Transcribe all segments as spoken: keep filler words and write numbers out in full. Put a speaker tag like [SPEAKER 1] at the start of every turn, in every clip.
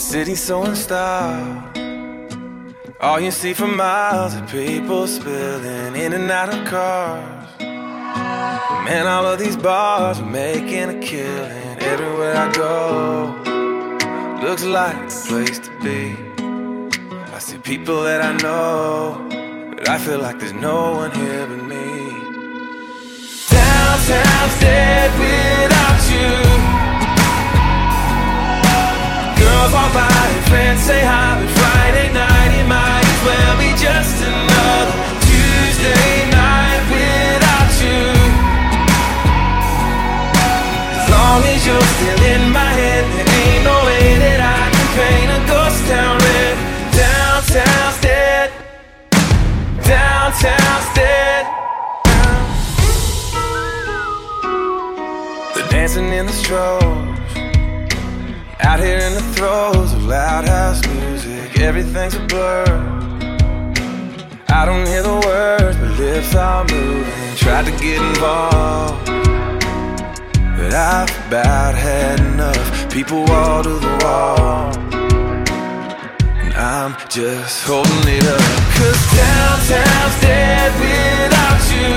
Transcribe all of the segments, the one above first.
[SPEAKER 1] city so unstopped. All you see for miles are people spilling in and out of cars. Man, all of these bars are making a killing. Everywhere I go, looks like the place to be. I see people that I know, but I feel like there's no one here but me. Downtown's dead without you. Girls walk by and friends say hi, but Friday night it might as well be just another Tuesday night without you. As long as you're still in my head, there ain't no way that I can paint a ghost town red. Downtown's dead. Downtown's dead. They're dancing in the strobes, out here in the throes of loud house music. Everything's a blur. I don't hear the words, but lips are moving. Tried to get involved, but I've about had enough. People wall to the wall, and I'm just holding it up. Cause downtown's dead without you.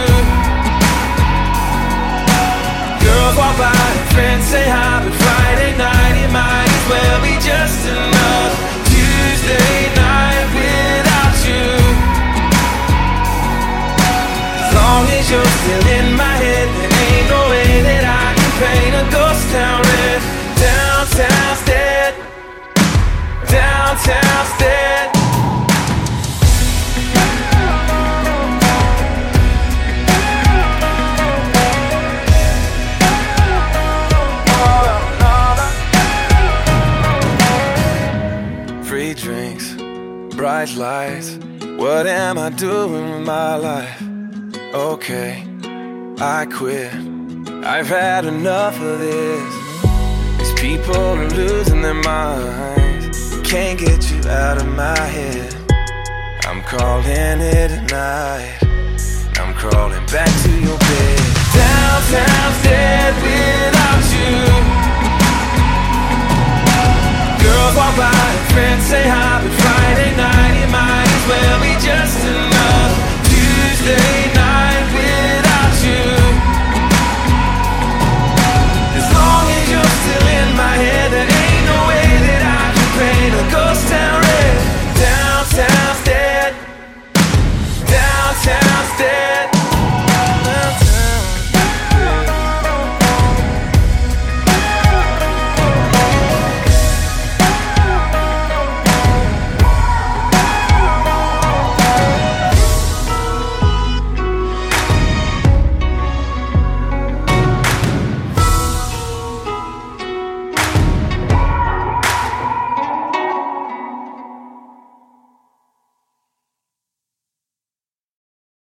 [SPEAKER 1] Girls walk by and friends say hi, but Friday night it might as well be just another Tuesday night without you. As long as you're still in my head, there ain't no way that I can paint a ghost town red. Downtown's dead. Downtown's dead. Free drinks, bright lights. What am I doing with my life? Okay, I quit. I've had enough of this. These people are losing their minds. Can't get you out of my head. I'm calling it a night. I'm crawling back to your bed. Downtown's dead without you. Girls walk by and friends say hi, but Friday night it might as well be just another Tuesday night without you. As long as you're still in my head, there ain't no way that I can paint a ghost town red.